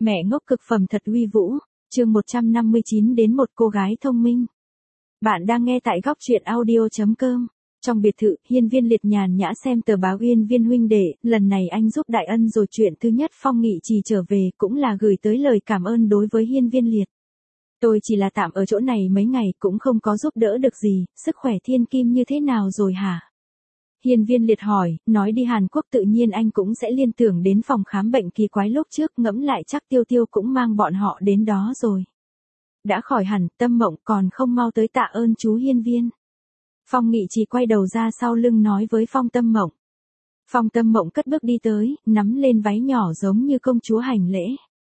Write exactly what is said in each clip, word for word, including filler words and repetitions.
Mẹ ngốc cực phẩm thật uy vũ, chương một trăm năm mươi chín đến một cô gái thông minh. Bạn đang nghe tại góc truyện audio chấm com. Trong biệt thự, Hiên Viên Liệt nhàn nhã xem tờ báo Uyên Viên huynh đệ, lần này anh giúp đại ân rồi. Chuyện thứ nhất Phong Nghị Trì trở về cũng là gửi tới lời cảm ơn đối với Hiên Viên Liệt. Tôi chỉ là tạm ở chỗ này mấy ngày cũng không có giúp đỡ được gì, sức khỏe Thiên Kim như thế nào rồi hả? Hiên Viên Liệt hỏi, nói đi Hàn Quốc tự nhiên anh cũng sẽ liên tưởng đến phòng khám bệnh kỳ quái lúc trước, ngẫm lại chắc Tiêu Tiêu cũng mang bọn họ đến đó rồi. Đã khỏi hẳn, Tâm Mộng còn không mau tới tạ ơn chú Hiên Viên. Phong Nghị Trì quay đầu ra sau lưng nói với Phong Tâm Mộng. Phong Tâm Mộng cất bước đi tới, nắm lên váy nhỏ giống như công chúa hành lễ.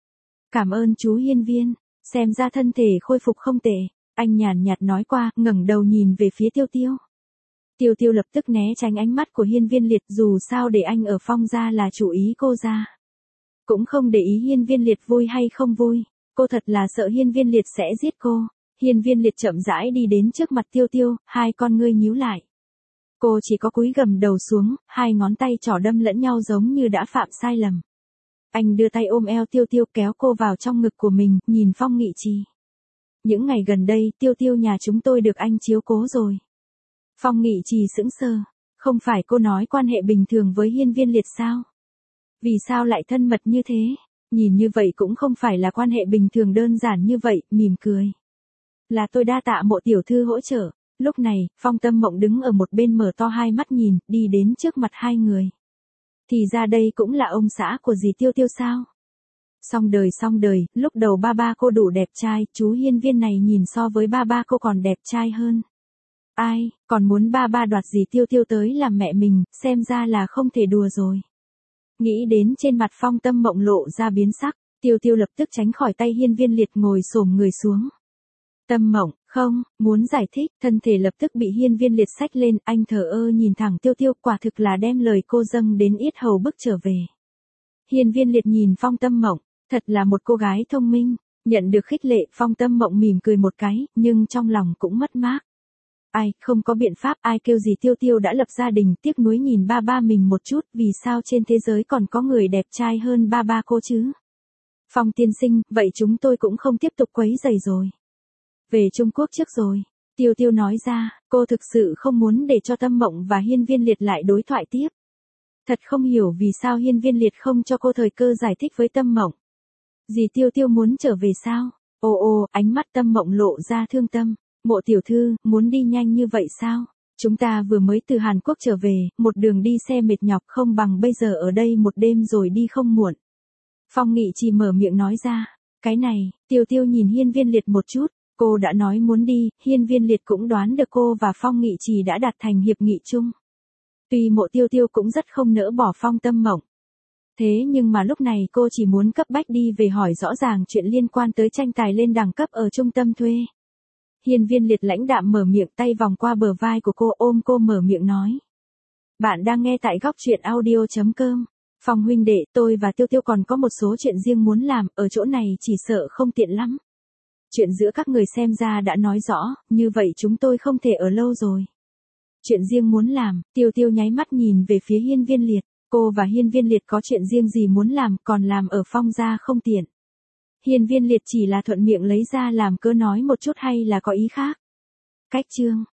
Cảm ơn chú Hiên Viên, xem ra thân thể khôi phục không tệ, anh nhàn nhạt nói qua, ngẩng đầu nhìn về phía Tiêu Tiêu. Tiêu Tiêu lập tức né tránh ánh mắt của Hiên Viên Liệt, dù sao để anh ở Phong gia là chủ ý cô ra. Cũng không để ý Hiên Viên Liệt vui hay không vui, cô thật là sợ Hiên Viên Liệt sẽ giết cô. Hiên Viên Liệt chậm rãi đi đến trước mặt Tiêu Tiêu, hai con ngươi nhíu lại. Cô chỉ có cúi gằm đầu xuống, hai ngón tay trỏ đâm lẫn nhau giống như đã phạm sai lầm. Anh đưa tay ôm eo Tiêu Tiêu kéo cô vào trong ngực của mình, nhìn Phong Nghị Trì. Những ngày gần đây Tiêu Tiêu nhà chúng tôi được anh chiếu cố rồi. Phong Nghị Trì sững sờ, không phải cô nói quan hệ bình thường với Hiên Viên Liệt sao? Vì sao lại thân mật như thế? Nhìn như vậy cũng không phải là quan hệ bình thường đơn giản như vậy, mỉm cười. Là tôi đa tạ Mộ tiểu thư hỗ trợ. Lúc này, Phong Tâm Mộng đứng ở một bên mở to hai mắt nhìn, đi đến trước mặt hai người. Thì ra đây cũng là ông xã của dì Tiêu Tiêu sao? Song đời song đời, lúc đầu ba ba cô đủ đẹp trai, chú Hiên Viên này nhìn so với ba ba cô còn đẹp trai hơn. Ai, còn muốn ba ba đoạt dì Tiêu Tiêu tới làm mẹ mình, xem ra là không thể đùa rồi. Nghĩ đến trên mặt Phong Tâm Mộng lộ ra biến sắc, Tiêu Tiêu lập tức tránh khỏi tay Hiên Viên Liệt ngồi xổm người xuống. Tâm Mộng, không, muốn giải thích, thân thể lập tức bị Hiên Viên Liệt xách lên, anh thờ ơ nhìn thẳng Tiêu Tiêu, quả thực là đem lời cô dâng đến yết hầu bức trở về. Hiên Viên Liệt nhìn Phong Tâm Mộng, thật là một cô gái thông minh, nhận được khích lệ, Phong Tâm Mộng mỉm cười một cái, nhưng trong lòng cũng mất mát. Ai, không có biện pháp, ai kêu gì Tiêu Tiêu đã lập gia đình, tiếc nuối nhìn ba ba mình một chút, vì sao trên thế giới còn có người đẹp trai hơn ba ba cô chứ? Phong tiên sinh, vậy chúng tôi cũng không tiếp tục quấy rầy rồi. Về Trung Quốc trước rồi, Tiêu Tiêu nói ra, cô thực sự không muốn để cho Tâm Mộng và Hiên Viên Liệt lại đối thoại tiếp. Thật không hiểu vì sao Hiên Viên Liệt không cho cô thời cơ giải thích với Tâm Mộng. Dì Tiêu Tiêu muốn trở về sao? Ồ ồ, ánh mắt Tâm Mộng lộ ra thương tâm. Mộ tiểu thư, muốn đi nhanh như vậy sao? Chúng ta vừa mới từ Hàn Quốc trở về, một đường đi xe mệt nhọc, không bằng bây giờ ở đây một đêm rồi đi không muộn. Phong Nghị Trì mở miệng nói ra. Cái này, Tiêu Tiêu nhìn Hiên Viên Liệt một chút, cô đã nói muốn đi, Hiên Viên Liệt cũng đoán được cô và Phong Nghị Trì đã đạt thành hiệp nghị chung. Tuy Mộ Tiêu Tiêu cũng rất không nỡ bỏ Phong Tâm Mộng. Thế nhưng mà lúc này cô chỉ muốn cấp bách đi về hỏi rõ ràng chuyện liên quan tới tranh tài lên đẳng cấp ở trung tâm thuê. Hiên Viên Liệt lãnh đạm mở miệng, tay vòng qua bờ vai của cô ôm cô mở miệng nói. Bạn đang nghe tại góc truyện audio chấm com. Phong huynh đệ, tôi và Tiêu Tiêu còn có một số chuyện riêng muốn làm, ở chỗ này chỉ sợ không tiện lắm. Chuyện giữa các người xem ra đã nói rõ, như vậy chúng tôi không thể ở lâu rồi. Chuyện riêng muốn làm, Tiêu Tiêu nháy mắt nhìn về phía Hiên Viên Liệt, cô và Hiên Viên Liệt có chuyện riêng gì muốn làm, còn làm ở Phong gia không tiện. Hiên Viên Liệt chỉ là thuận miệng lấy ra làm cớ nói một chút hay là có ý khác? Cách chương